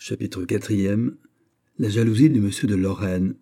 Chapitre 4. La jalousie de monsieur de Lorraine.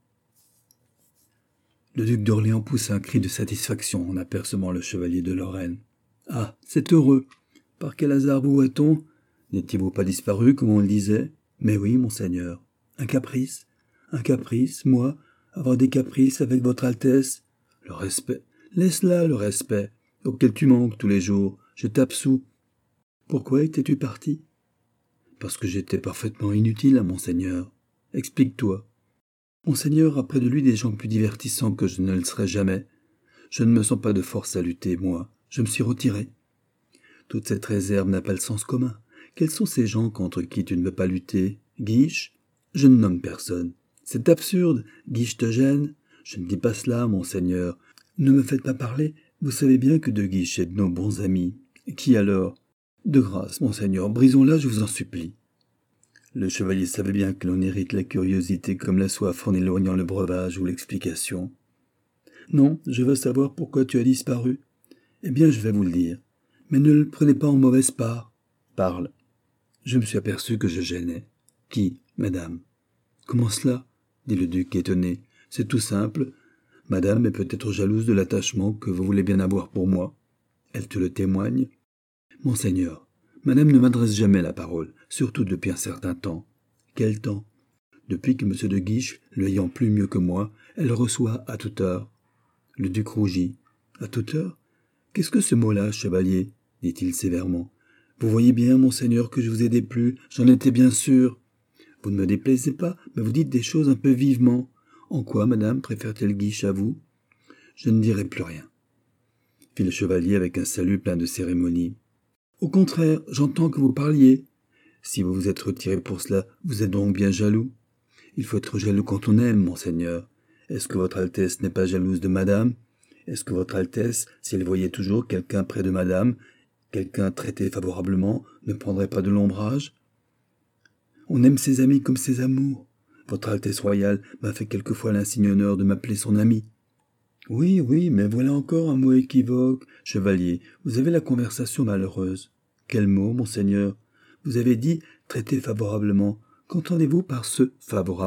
Le duc d'Orléans poussa un cri de satisfaction en apercevant le chevalier de Lorraine. « Ah, c'est heureux. Par quel hasard vous voit-on? N'étiez-vous pas disparu, comme on le disait? Mais oui, monseigneur. Un caprice? Un caprice, moi? Avoir des caprices avec votre Altesse? Le respect. Laisse là le respect, auquel tu manques tous les jours. Je t'absous. Pourquoi étais-tu parti? Parce que j'étais parfaitement inutile à monseigneur. Explique-toi. Monseigneur a près de lui des gens plus divertissants que je ne le serai jamais. Je ne me sens pas de force à lutter, moi. Je me suis retiré. Toute cette réserve n'a pas le sens commun. Quels sont ces gens contre qui tu ne veux pas lutter? Guiche? Je ne nomme personne. C'est absurde. Guiche te gêne? Je ne dis pas cela, monseigneur. Ne me faites pas parler. Vous savez bien que De Guiche est de nos bons amis. Qui alors? De grâce, monseigneur, brisons-la, je vous en supplie. Le chevalier savait bien que l'on hérite la curiosité comme la soif en éloignant le breuvage ou l'explication. Non, je veux savoir pourquoi tu as disparu. Eh bien, je vais vous le dire. Mais ne le prenez pas en mauvaise part. Parle. Je me suis aperçu que je gênais. Qui, madame? Comment cela? Dit le duc étonné. C'est tout simple. Madame est peut-être jalouse de l'attachement que vous voulez bien avoir pour moi. Elle te le témoigne? Monseigneur, madame ne m'adresse jamais la parole, surtout depuis un certain temps. Quel temps? Depuis que M. de Guiche, l'ayant plus mieux que moi, elle reçoit à toute heure. Le duc rougit. À toute heure? Qu'est-ce que ce mot-là, chevalier? Dit-il sévèrement. Vous voyez bien, monseigneur, que je vous ai déplu, j'en étais bien sûr. Vous ne me déplaisez pas, mais vous dites des choses un peu vivement. En quoi, madame, préfère-t-elle Guiche à vous? Je ne dirai plus rien, fit le chevalier avec un salut plein de cérémonie. Au contraire, j'entends que vous parliez. Si vous vous êtes retiré pour cela, vous êtes donc bien jaloux. Il faut être jaloux quand on aime, monseigneur. Est-ce que votre Altesse n'est pas jalouse de madame? Est-ce que votre Altesse, si elle voyait toujours quelqu'un près de madame, quelqu'un traité favorablement, ne prendrait pas de l'ombrage? On aime ses amis comme ses amours. Votre Altesse royale m'a fait quelquefois l'insigne honneur de m'appeler son ami. Oui, mais voilà encore un mot équivoque. Chevalier, vous avez la conversation malheureuse. Quel mot, monseigneur? Vous avez dit « traiter favorablement ». Qu'entendez-vous par ce « favorablement » ?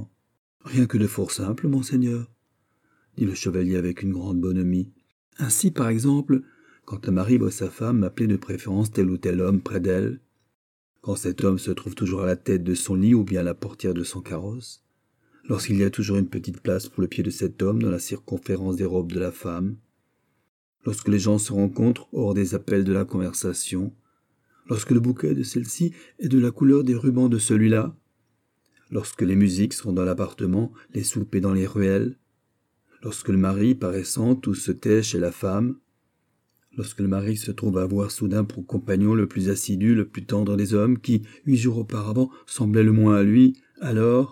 Rien que de fort simple, monseigneur, dit le chevalier avec une grande bonhomie. Ainsi, par exemple, quand un mari voit sa femme appeler de préférence tel ou tel homme près d'elle, quand cet homme se trouve toujours à la tête de son lit ou bien à la portière de son carrosse, lorsqu'il y a toujours une petite place pour le pied de cet homme dans la circonférence des robes de la femme, lorsque les gens se rencontrent hors des appels de la conversation, lorsque le bouquet de celle-ci est de la couleur des rubans de celui-là, lorsque les musiques sont dans l'appartement, les soupers dans les ruelles, lorsque le mari, paraissant, tout se tait chez la femme, lorsque le mari se trouve avoir soudain pour compagnon le plus assidu, le plus tendre des hommes, qui, 8 jours auparavant, semblait le moins à lui, alors,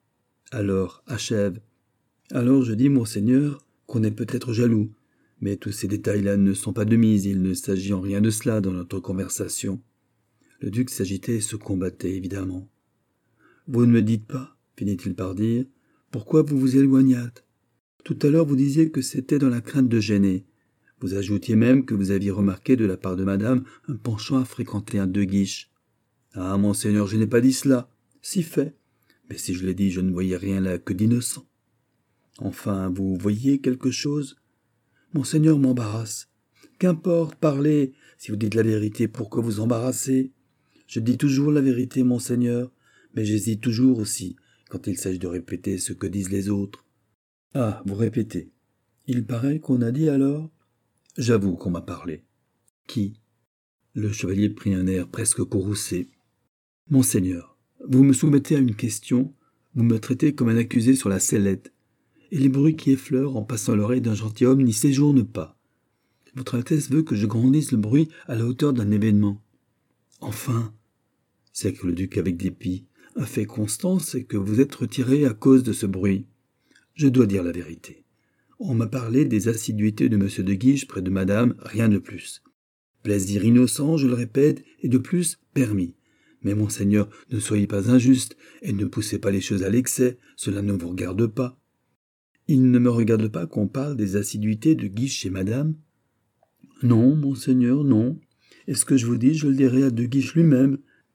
achève. Alors je dis, monseigneur, qu'on est peut-être jaloux, mais tous ces détails-là ne sont pas de mise, il ne s'agit en rien de cela dans notre conversation. Le duc s'agitait et se combattait, évidemment. Vous ne me dites pas, finit-il par dire, pourquoi vous vous éloignâtes. Tout à l'heure vous disiez que c'était dans la crainte de gêner. Vous ajoutiez même que vous aviez remarqué de la part de madame un penchant à fréquenter un De Guiche. Ah, monseigneur, je n'ai pas dit cela. Si fait. Mais si je l'ai dit, je ne voyais rien là que d'innocent. Enfin, vous voyez quelque chose? Monseigneur m'embarrasse. Qu'importe, parlez. Si vous dites la vérité, pourquoi vous embarrasser? Je dis toujours la vérité, monseigneur, mais j'hésite toujours aussi, quand il s'agit de répéter ce que disent les autres. Ah, vous répétez. Il paraît qu'on a dit alors? J'avoue qu'on m'a parlé. Qui? Le chevalier prit un air presque courroucé. Monseigneur, vous me soumettez à une question, vous me traitez comme un accusé sur la sellette, et les bruits qui effleurent en passant l'oreille d'un gentilhomme n'y séjournent pas. Votre Altesse veut que je grandisse le bruit à la hauteur d'un événement. Enfin, c'est que le duc avec dépit, un fait constant, c'est que vous êtes retiré à cause de ce bruit. Je dois dire la vérité. On m'a parlé des assiduités de M. de Guiche près de madame, rien de plus. Plaisir innocent, je le répète, et de plus permis. Mais monseigneur, ne soyez pas injuste, et ne poussez pas les choses à l'excès, cela ne vous regarde pas. Il ne me regarde pas qu'on parle des assiduités de Guiche chez madame? Non, monseigneur, non. Et ce que je vous dis, je le dirai à De Guiche lui-même.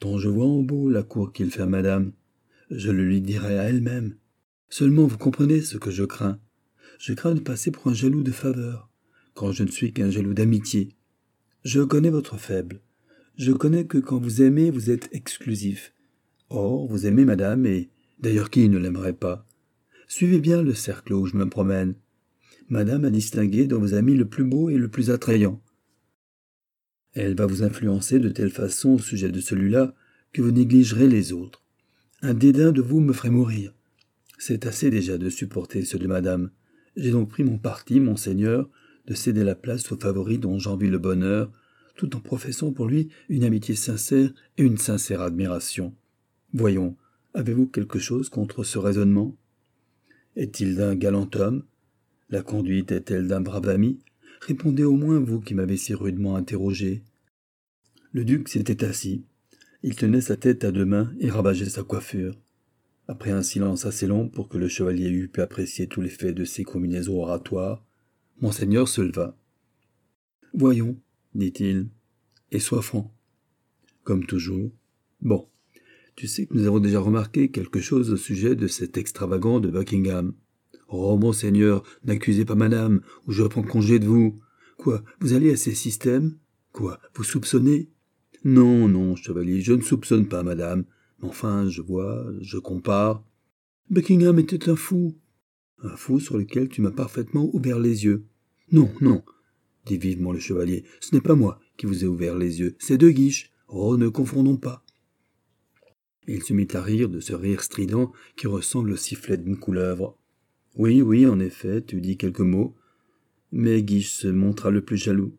Tant je vois en beau la cour qu'il fait à madame. Je le lui dirai à elle-même. Seulement vous comprenez ce que je crains. Je crains de passer pour un jaloux de faveur, quand je ne suis qu'un jaloux d'amitié. Je connais votre faible. Je connais que quand vous aimez, vous êtes exclusif. Or, vous aimez madame, et d'ailleurs qui ne l'aimerait pas? Suivez bien le cercle où je me promène. Madame a distingué dans vos amis le plus beau et le plus attrayant. Elle va vous influencer de telle façon au sujet de celui-là que vous négligerez les autres. Un dédain de vous me ferait mourir. C'est assez déjà de supporter ceux de madame. J'ai donc pris mon parti, monseigneur, de céder la place au favori dont j'envie le bonheur, tout en professant pour lui une amitié sincère et une sincère admiration. Voyons, avez-vous quelque chose contre ce raisonnement? Est-il d'un galant homme? La conduite est-elle d'un brave ami? Répondez au moins, vous qui m'avez si rudement interrogé. Le duc s'était assis. Il tenait sa tête à deux mains et ravageait sa coiffure. Après un silence assez long pour que le chevalier eût pu apprécier tout l'effet de ses combinaisons oratoires, monseigneur se leva. « Voyons, dit-il, et sois franc. »« Comme toujours. Bon, tu sais que nous avons déjà remarqué quelque chose au sujet de cet extravagant de Buckingham. Oh, monseigneur, n'accusez pas madame, ou je prends congé de vous. Quoi, vous allez à ces systèmes? Quoi, vous soupçonnez? Non, non, chevalier, je ne soupçonne pas madame. Enfin, je vois, je compare. Buckingham était un fou sur lequel tu m'as parfaitement ouvert les yeux. Non, non, dit vivement le chevalier, ce n'est pas moi qui vous ai ouvert les yeux, c'est De Guiche. Oh, ne confondons pas. Il se mit à rire de ce rire strident qui ressemble au sifflet d'une couleuvre. Oui, oui, en effet, tu dis quelques mots, mais Guiche se montra le plus jaloux.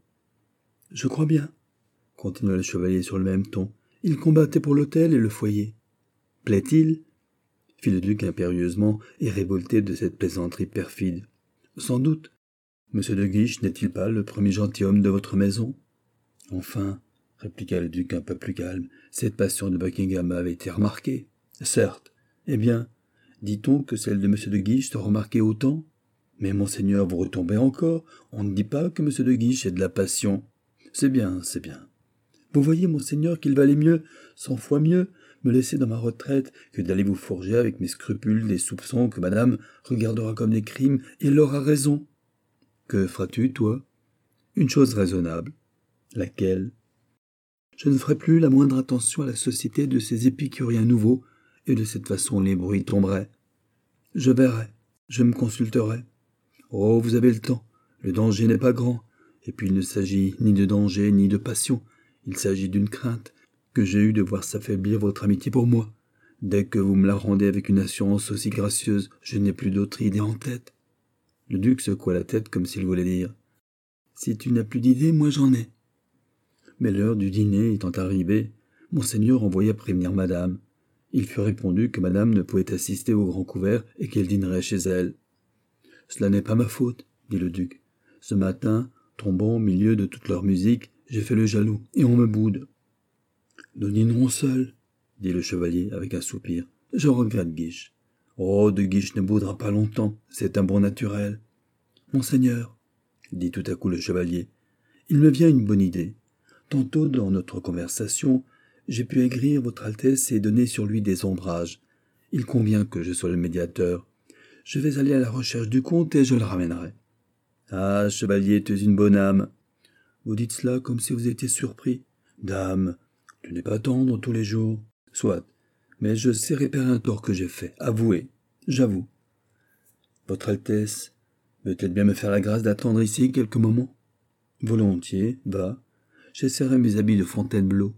Je crois bien, continua le chevalier sur le même ton. Il combattait pour l'hôtel et le foyer. Plaît-il? Fit le duc impérieusement et révolté de cette plaisanterie perfide. Sans doute. Monsieur de Guiche n'est-il pas le premier gentilhomme de votre maison? Enfin, répliqua le duc un peu plus calme, cette passion de Buckingham avait été remarquée. Certes. Eh bien, dit-on que celle de monsieur de Guiche se remarquait autant? Mais monseigneur, vous retombez encore. On ne dit pas que monsieur de Guiche ait de la passion. C'est bien, c'est bien. Vous voyez, monseigneur, qu'il valait mieux, 100 fois mieux, me laisser dans ma retraite que d'aller vous forger avec mes scrupules des soupçons que madame regardera comme des crimes, et elle aura raison. Que feras-tu, toi? Une chose raisonnable. Laquelle? Je ne ferai plus la moindre attention à la société de ces épicuriens nouveaux, et de cette façon les bruits tomberaient. Je verrai, je me consulterai. Oh, vous avez le temps, le danger n'est pas grand, et puis il ne s'agit ni de danger ni de passion, il s'agit d'une crainte, que j'ai eue de voir s'affaiblir votre amitié pour moi. Dès que vous me la rendez avec une assurance aussi gracieuse, je n'ai plus d'autre idée en tête. Le duc secoua la tête comme s'il voulait dire « Si tu n'as plus d'idée, moi j'en ai. » Mais l'heure du dîner étant arrivée, monseigneur envoya prévenir madame. Il fut répondu que madame ne pouvait assister au grand couvert et qu'elle dînerait chez elle. « Cela n'est pas ma faute, dit le duc. Ce matin, tombant au milieu de toute leur musique, j'ai fait le jaloux, et on me boude. »« Nous dînerons seuls, dit le chevalier avec un soupir. Je regrette Guiche. Oh, de Guiche ne boudera pas longtemps, c'est un bon naturel. Monseigneur, dit tout à coup le chevalier, il me vient une bonne idée. Tantôt dans notre conversation, j'ai pu aigrir votre Altesse et donner sur lui des ombrages. Il convient que je sois le médiateur. Je vais aller à la recherche du comte et je le ramènerai. Ah, chevalier, tu es une bonne âme. Vous dites cela comme si vous étiez surpris. Dame, tu n'es pas tendre tous les jours. Soit, mais je sais réparer un tort que j'ai fait. Avouez, j'avoue. Votre Altesse veut-elle bien me faire la grâce d'attendre ici quelques moments? Volontiers, va. J'essaierai mes habits de Fontainebleau.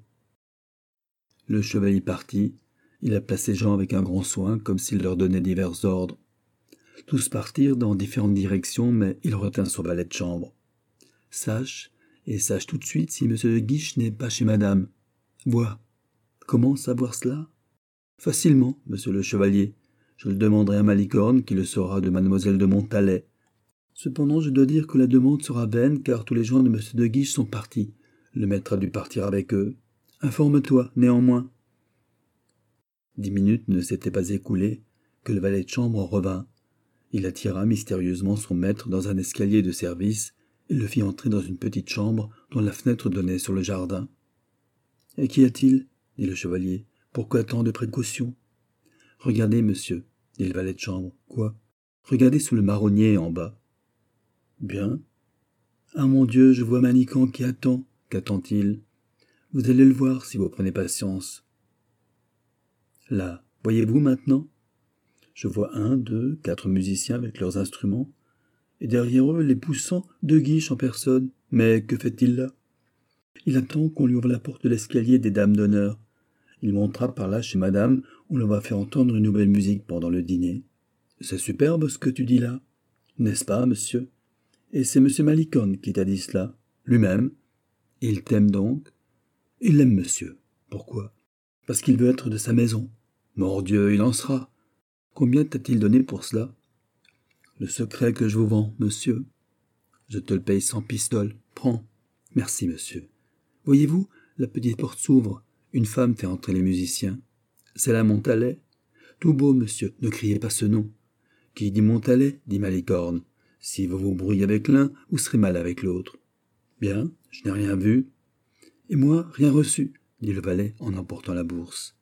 Le chevalier partit. Il appela ses gens avec un grand soin, comme s'il leur donnait divers ordres. Tous partirent dans différentes directions, mais il retint son valet de chambre. Sache tout de suite si M. de Guiche n'est pas chez madame. Vois. Comment savoir cela? Facilement, monsieur le chevalier. Je le demanderai à Malicorne, qui le saura de mademoiselle de Montalais. Cependant, je dois dire que la demande sera vaine, car tous les gens de M. de Guiche sont partis. Le maître a dû partir avec eux. Informe-toi, néanmoins. 10 minutes ne s'étaient pas écoulées, que le valet de chambre revint. Il attira mystérieusement son maître dans un escalier de service et le fit entrer dans une petite chambre dont la fenêtre donnait sur le jardin. « Et qu'y a-t-il » dit le chevalier. Pourquoi tant de précautions? Regardez, monsieur, dit le valet de chambre. Quoi? Regardez sous le marronnier en bas. Bien. Ah mon Dieu, je vois Manicamp qui attend. Qu'attend-il? Vous allez le voir si vous prenez patience. Là, voyez-vous maintenant? Je vois 1, 2, 4 musiciens avec leurs instruments, et derrière eux, les poussant, 2 Guiches en personne. Mais que fait-il là? Il attend qu'on lui ouvre la porte de l'escalier des dames d'honneur. Il montera par là chez madame, on leur va faire entendre une nouvelle musique pendant le dîner. C'est superbe ce que tu dis là, n'est-ce pas, monsieur? Et c'est monsieur Malicorne qui t'a dit cela, lui-même. Il t'aime donc? Il l'aime, monsieur. Pourquoi? Parce qu'il veut être de sa maison. Mordieu, il en sera. Combien t'a-t-il donné pour cela? Le secret que je vous vends, monsieur. Je te le paye 100 pistoles. Prends. Merci, monsieur. Voyez-vous, la petite porte s'ouvre. Une femme fait entrer les musiciens. C'est là Montalet. Tout beau, monsieur, ne criez pas ce nom. Qui dit Montalet, dit Malicorne. Si vous vous brouillez avec l'un, vous serez mal avec l'autre. Bien, je n'ai rien vu. Et moi, rien reçu, dit le valet en emportant la bourse.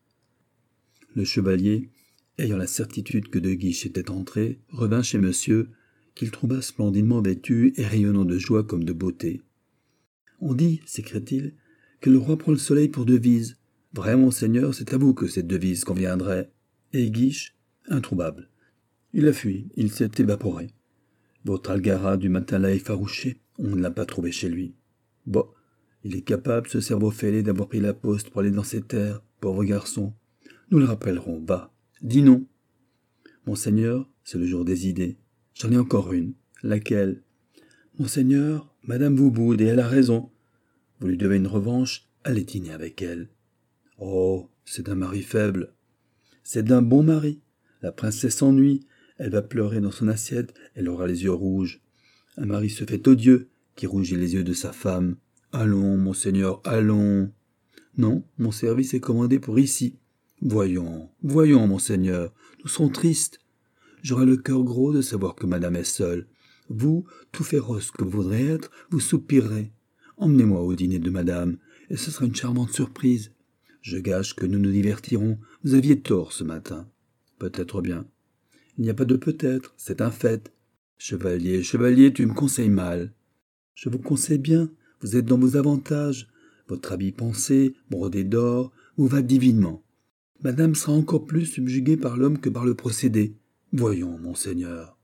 Le chevalier, ayant la certitude que De Guiche était entré, revint chez monsieur, qu'il trouva splendidement vêtu et rayonnant de joie comme de beauté. On dit, s'écria-t-il, que le roi prend le soleil pour devise. Vrai, monseigneur, c'est à vous que cette devise conviendrait. Et Guiche, introuvable. Il a fui, il s'est évaporé. Votre Algara du matin l'a effarouché, on ne l'a pas trouvé chez lui. Bon, il est capable, ce cerveau fêlé, d'avoir pris la poste pour aller dans ces terres, pauvre garçon. Nous le rappellerons, va. Dis non. Monseigneur, c'est le jour des idées. J'en ai encore une. Laquelle? Monseigneur, madame vous boude et elle a raison. Vous lui devez une revanche, allez dîner avec elle. Oh, c'est d'un mari faible. C'est d'un bon mari. La princesse s'ennuie, elle va pleurer dans son assiette, elle aura les yeux rouges. Un mari se fait odieux, qui rougit les yeux de sa femme. Allons, monseigneur, allons. Non, mon service est commandé pour ici. Voyons, monseigneur, nous serons tristes. J'aurai le cœur gros de savoir que madame est seule. Vous, tout féroce que vous voudrez être, vous soupirerez. Emmenez-moi au dîner de madame, et ce sera une charmante surprise. Je gage que nous nous divertirons. Vous aviez tort ce matin. Peut-être bien. Il n'y a pas de peut-être, c'est un fait. Chevalier, tu me conseilles mal. Je vous conseille bien, vous êtes dans vos avantages. Votre habit pensé, brodé d'or, vous va divinement. Madame sera encore plus subjuguée par l'homme que par le procédé. Voyons, monseigneur.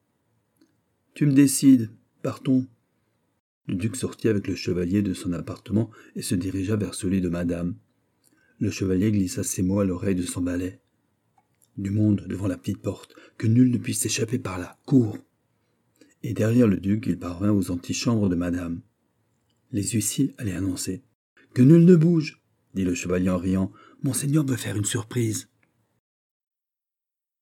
Tu me décides, partons. Le duc sortit avec le chevalier de son appartement et se dirigea vers celui de madame. Le chevalier glissa ces mots à l'oreille de son valet. Du monde devant la petite porte, que nul ne puisse s'échapper par là, cours. Et derrière le duc, il parvint aux antichambres de madame. Les huissiers allaient annoncer. Que nul ne bouge, dit le chevalier en riant. Monseigneur veut faire une surprise.